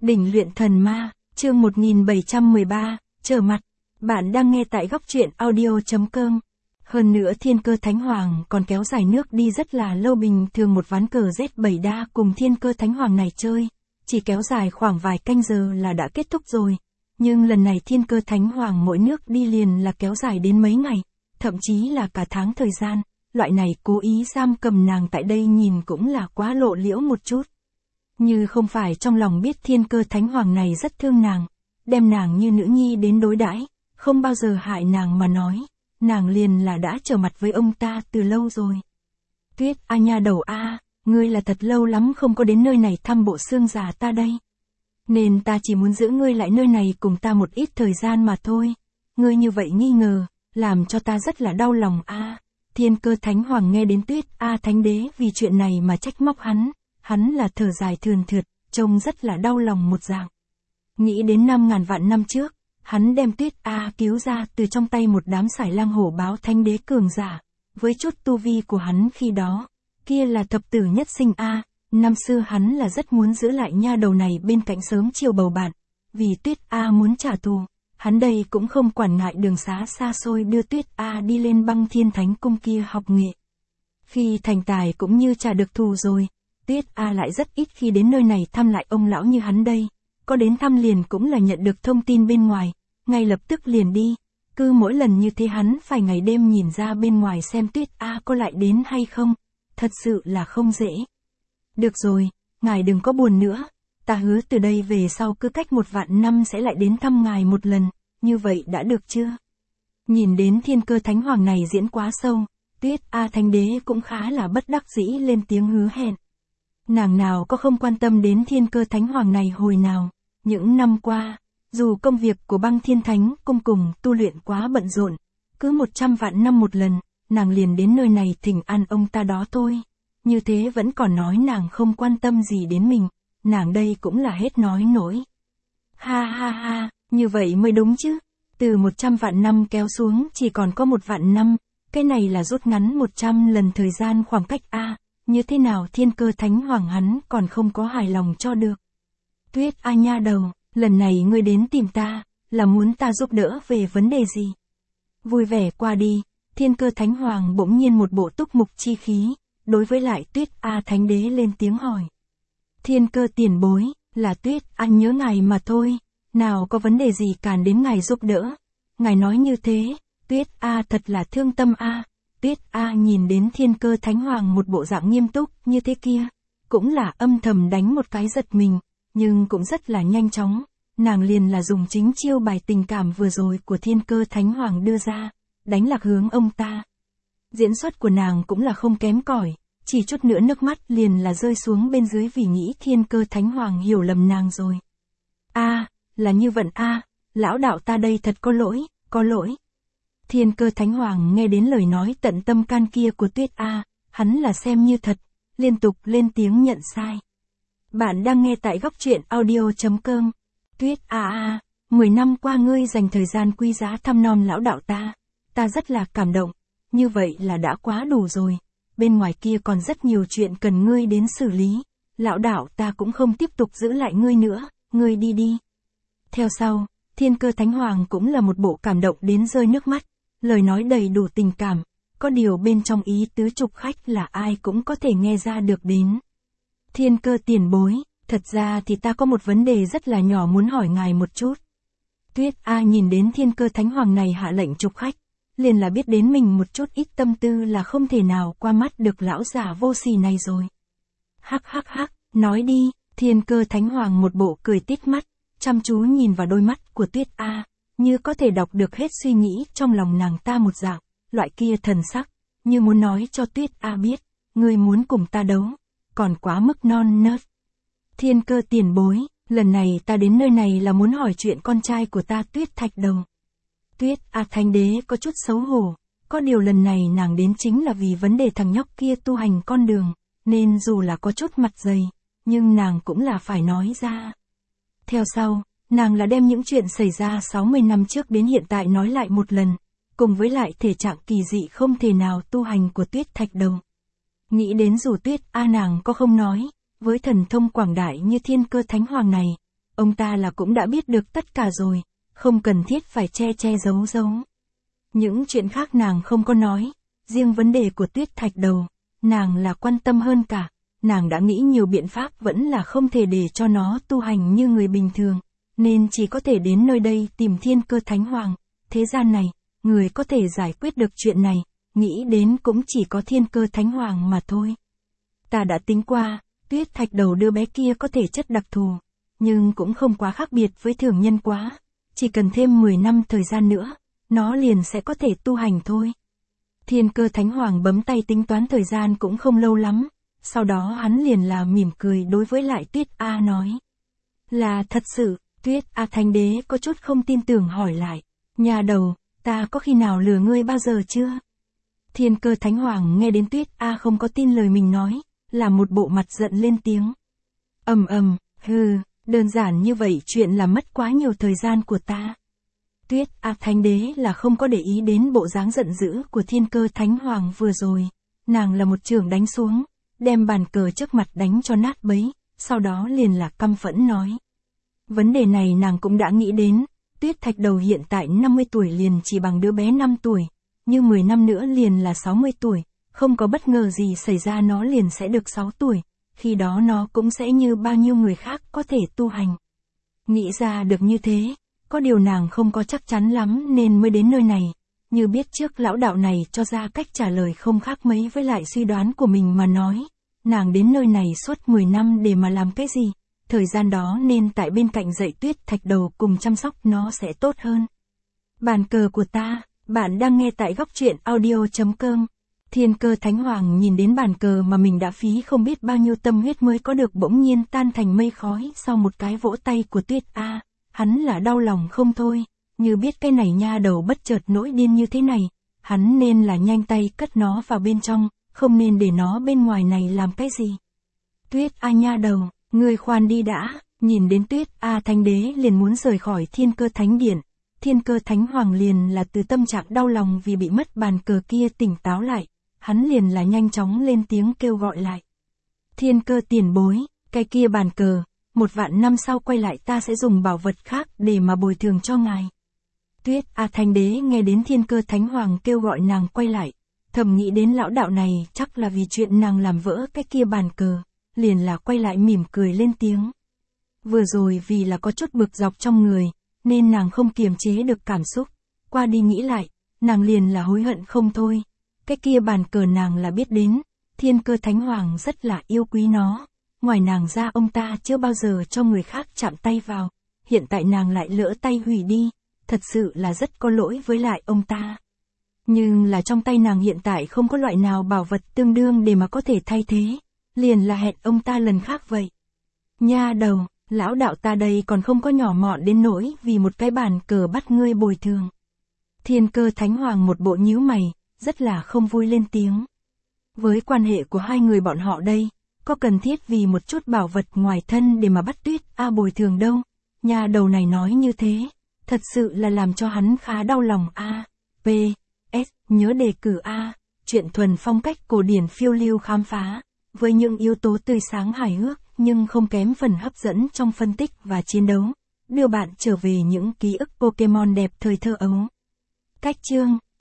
Đỉnh luyện thần ma, chương 1713, trở mặt. Bạn đang nghe tại góc truyện audio.com. Hơn nữa Thiên Cơ Thánh Hoàng còn kéo dài nước đi rất là lâu, bình thường một ván cờ Z7 đa cùng Thiên Cơ Thánh Hoàng này chơi, chỉ kéo dài khoảng vài canh giờ là đã kết thúc rồi. Nhưng lần này Thiên Cơ Thánh Hoàng mỗi nước đi liền là kéo dài đến mấy ngày, thậm chí là cả tháng thời gian. Loại này cố ý giam cầm nàng tại đây nhìn cũng là quá lộ liễu một chút. Như không phải trong lòng biết Thiên Cơ Thánh Hoàng này rất thương nàng, đem nàng như nữ nhi đến đối đãi, không bao giờ hại nàng mà nói, nàng liền là đã trở mặt với ông ta từ lâu rồi. Tuyết A nha đầu A, ngươi là thật lâu lắm không có đến nơi này thăm bộ xương già ta đây. Nên ta chỉ muốn giữ ngươi lại nơi này cùng ta một ít thời gian mà thôi. Ngươi như vậy nghi ngờ, làm cho ta rất là đau lòng A. Thiên Cơ Thánh Hoàng nghe đến Tuyết A Thánh Đế vì chuyện này mà trách móc hắn là thở dài thườn thượt, trông rất là đau lòng một dạng. Nghĩ đến 5.000 vạn năm trước, hắn đem Tuyết A cứu ra từ trong tay một đám sải lang hổ báo Thánh Đế cường giả, với chút tu vi của hắn khi đó, kia là thập tử nhất sinh A, năm xưa hắn là rất muốn giữ lại nha đầu này bên cạnh sớm chiều bầu bạn, vì Tuyết A muốn trả thù, hắn đây cũng không quản ngại đường xá xa xôi đưa Tuyết A đi lên Băng Thiên Thánh Cung kia học nghệ. Khi thành tài cũng như trả được thù rồi, Tuyết A lại rất ít khi đến nơi này thăm lại ông lão như hắn đây, có đến thăm liền cũng là nhận được thông tin bên ngoài, ngay lập tức liền đi, cứ mỗi lần như thế hắn phải ngày đêm nhìn ra bên ngoài xem Tuyết A có lại đến hay không, thật sự là không dễ. Được rồi, ngài đừng có buồn nữa, ta hứa từ đây về sau cứ cách 1 vạn năm sẽ lại đến thăm ngài một lần, như vậy đã được chưa? Nhìn đến Thiên Cơ Thánh Hoàng này diễn quá sâu, Tuyết A Thánh Đế cũng khá là bất đắc dĩ lên tiếng hứa hẹn. Nàng nào có không quan tâm đến Thiên Cơ Thánh Hoàng này hồi nào, những năm qua, dù công việc của Băng Thiên Thánh Cung cùng tu luyện quá bận rộn, cứ 100 vạn năm một lần, nàng liền đến nơi này thỉnh an ông ta đó thôi, như thế vẫn còn nói nàng không quan tâm gì đến mình, nàng đây cũng là hết nói nổi. Ha ha ha, như vậy mới đúng chứ, từ 100 vạn năm kéo xuống chỉ còn có 1 vạn năm, cái này là rút ngắn 100 lần thời gian khoảng cách A. Như thế nào Thiên Cơ Thánh Hoàng hắn còn không có hài lòng cho được. Tuyết A nha đầu, lần này ngươi đến tìm ta, là muốn ta giúp đỡ về vấn đề gì? Vui vẻ qua đi, Thiên Cơ Thánh Hoàng bỗng nhiên một bộ túc mục chi khí, đối với lại Tuyết A Thánh Đế lên tiếng hỏi. Thiên Cơ tiền bối, là Tuyết A nhớ ngài mà thôi, nào có vấn đề gì cản đến ngài giúp đỡ. Ngài nói như thế, Tuyết A thật là thương tâm A. Tuyết A nhìn đến Thiên Cơ Thánh Hoàng một bộ dạng nghiêm túc như thế kia, cũng là âm thầm đánh một cái giật mình, nhưng cũng rất là nhanh chóng, nàng liền là dùng chính chiêu bài tình cảm vừa rồi của Thiên Cơ Thánh Hoàng đưa ra, đánh lạc hướng ông ta. Diễn xuất của nàng cũng là không kém cỏi, chỉ chút nữa nước mắt liền là rơi xuống bên dưới vì nghĩ Thiên Cơ Thánh Hoàng hiểu lầm nàng rồi. A, là như vậy A, lão đạo ta đây thật có lỗi. Thiên Cơ Thánh Hoàng nghe đến lời nói tận tâm can kia của Tuyết A, hắn là xem như thật, liên tục lên tiếng nhận sai. Bạn đang nghe tại góc truyện audio.com. Tuyết A, 10 năm qua ngươi dành thời gian quý giá thăm nom lão đạo ta rất là cảm động, như vậy là đã quá đủ rồi, bên ngoài kia còn rất nhiều chuyện cần ngươi đến xử lý, lão đạo ta cũng không tiếp tục giữ lại ngươi nữa, ngươi đi. Theo sau, Thiên Cơ Thánh Hoàng cũng là một bộ cảm động đến rơi nước mắt. Lời nói đầy đủ tình cảm, có điều bên trong ý tứ trục khách là ai cũng có thể nghe ra được đến. Thiên Cơ tiền bối, thật ra thì ta có một vấn đề rất là nhỏ muốn hỏi ngài một chút. Tuyết A nhìn đến Thiên Cơ Thánh Hoàng này hạ lệnh trục khách, liền là biết đến mình một chút ít tâm tư là không thể nào qua mắt được lão giả vô sỉ này rồi. Hắc, nói đi, Thiên Cơ Thánh Hoàng một bộ cười tít mắt, chăm chú nhìn vào đôi mắt của Tuyết A. Như có thể đọc được hết suy nghĩ trong lòng nàng ta một dạng, loại kia thần sắc, như muốn nói cho Tuyết A biết, ngươi muốn cùng ta đấu, còn quá mức non nớt. Thiên Cơ tiền bối, lần này ta đến nơi này là muốn hỏi chuyện con trai của ta Tuyết Thạch Đầu. Tuyết A Thánh Đế có chút xấu hổ, có điều lần này nàng đến chính là vì vấn đề thằng nhóc kia tu hành con đường, nên dù là có chút mặt dày, nhưng nàng cũng là phải nói ra. Theo sau, nàng là đem những chuyện xảy ra 60 năm trước đến hiện tại nói lại một lần, cùng với lại thể trạng kỳ dị không thể nào tu hành của Tuyết Thạch Đầu. Nghĩ đến dù Tuyết A nàng có không nói, với thần thông quảng đại như Thiên Cơ Thánh Hoàng này, ông ta là cũng đã biết được tất cả rồi, không cần thiết phải che giấu. Những chuyện khác nàng không có nói, riêng vấn đề của Tuyết Thạch Đầu, nàng là quan tâm hơn cả, nàng đã nghĩ nhiều biện pháp vẫn là không thể để cho nó tu hành như người bình thường, nên chỉ có thể đến nơi đây tìm Thiên Cơ Thánh Hoàng, thế gian này, người có thể giải quyết được chuyện này, nghĩ đến cũng chỉ có Thiên Cơ Thánh Hoàng mà thôi. Ta đã tính qua, Tuyết Thạch Đầu đứa bé kia có thể chất đặc thù, nhưng cũng không quá khác biệt với thường nhân quá, chỉ cần thêm 10 năm thời gian nữa, nó liền sẽ có thể tu hành thôi. Thiên Cơ Thánh Hoàng bấm tay tính toán thời gian cũng không lâu lắm, sau đó hắn liền là mỉm cười đối với lại Tuyết A nói. Là thật sự, Tuyết A Thánh Đế có chút không tin tưởng hỏi lại, nhà đầu, ta có khi nào lừa ngươi bao giờ chưa? Thiên Cơ Thánh Hoàng nghe đến Tuyết A không có tin lời mình nói, là một bộ mặt giận lên tiếng. Hừ, đơn giản như vậy chuyện là mất quá nhiều thời gian của ta. Tuyết A Thánh Đế là không có để ý đến bộ dáng giận dữ của Thiên Cơ Thánh Hoàng vừa rồi, nàng là một chưởng đánh xuống, đem bàn cờ trước mặt đánh cho nát bấy, sau đó liền là căm phẫn nói. Vấn đề này nàng cũng đã nghĩ đến, Tuyết Thạch Đầu hiện tại 50 tuổi liền chỉ bằng đứa bé 5 tuổi, như 10 năm nữa liền là 60 tuổi, không có bất ngờ gì xảy ra nó liền sẽ được 6 tuổi, khi đó nó cũng sẽ như bao nhiêu người khác có thể tu hành. Nghĩ ra được như thế, có điều nàng không có chắc chắn lắm nên mới đến nơi này, như biết trước lão đạo này cho ra cách trả lời không khác mấy với lại suy đoán của mình mà nói, nàng đến nơi này suốt 10 năm để mà làm cái gì, thời gian đó nên tại bên cạnh dạy Tuyết Thạch Đầu cùng chăm sóc nó sẽ tốt hơn. Bàn cờ của ta, bạn đang nghe tại góc truyện audio.com. Thiên Cơ Thánh Hoàng nhìn đến bàn cờ mà mình đã phí không biết bao nhiêu tâm huyết mới có được bỗng nhiên tan thành mây khói sau một cái vỗ tay của Tuyết A, hắn là đau lòng không thôi, như biết cái này nha đầu bất chợt nỗi điên như thế này, hắn nên là nhanh tay cất nó vào bên trong, không nên để nó bên ngoài này làm cái gì. Tuyết A nha đầu, ngươi khoan đi đã, nhìn đến Tuyết A Thánh Đế liền muốn rời khỏi Thiên Cơ Thánh Điện, Thiên Cơ Thánh Hoàng liền là từ tâm trạng đau lòng vì bị mất bàn cờ kia tỉnh táo lại, hắn liền là nhanh chóng lên tiếng kêu gọi lại. Thiên Cơ tiền bối, cái kia bàn cờ, 1 vạn năm sau quay lại ta sẽ dùng bảo vật khác để mà bồi thường cho ngài. Tuyết A Thánh Đế nghe đến Thiên Cơ Thánh Hoàng kêu gọi nàng quay lại, thầm nghĩ đến lão đạo này chắc là vì chuyện nàng làm vỡ cái kia bàn cờ, liền là quay lại mỉm cười lên tiếng. Vừa rồi vì là có chút bực dọc trong người, nên nàng không kiềm chế được cảm xúc, qua đi nghĩ lại, nàng liền là hối hận không thôi. Cái kia bàn cờ nàng là biết đến, Thiên Cơ Thánh Hoàng rất là yêu quý nó, ngoài nàng ra ông ta chưa bao giờ cho người khác chạm tay vào, hiện tại nàng lại lỡ tay hủy đi, thật sự là rất có lỗi với lại ông ta. Nhưng là trong tay nàng hiện tại không có loại nào bảo vật tương đương để mà có thể thay thế, liền là hẹn ông ta lần khác vậy. Nha đầu, lão đạo ta đây còn không có nhỏ mọn đến nỗi vì một cái bàn cờ bắt ngươi bồi thường. Thiên Cơ Thánh Hoàng một bộ nhíu mày, rất là không vui lên tiếng. Với quan hệ của hai người bọn họ đây, có cần thiết vì một chút bảo vật ngoài thân để mà bắt Tuyết A bồi thường đâu. Nhà đầu này nói như thế, thật sự là làm cho hắn khá đau lòng A. P.S. Nhớ đề cử A. Chuyện thuần phong cách cổ điển phiêu lưu khám phá, với những yếu tố tươi sáng hài hước nhưng không kém phần hấp dẫn trong phân tích và chiến đấu, đưa bạn trở về những ký ức Pokemon đẹp thời thơ ấu. Cách chương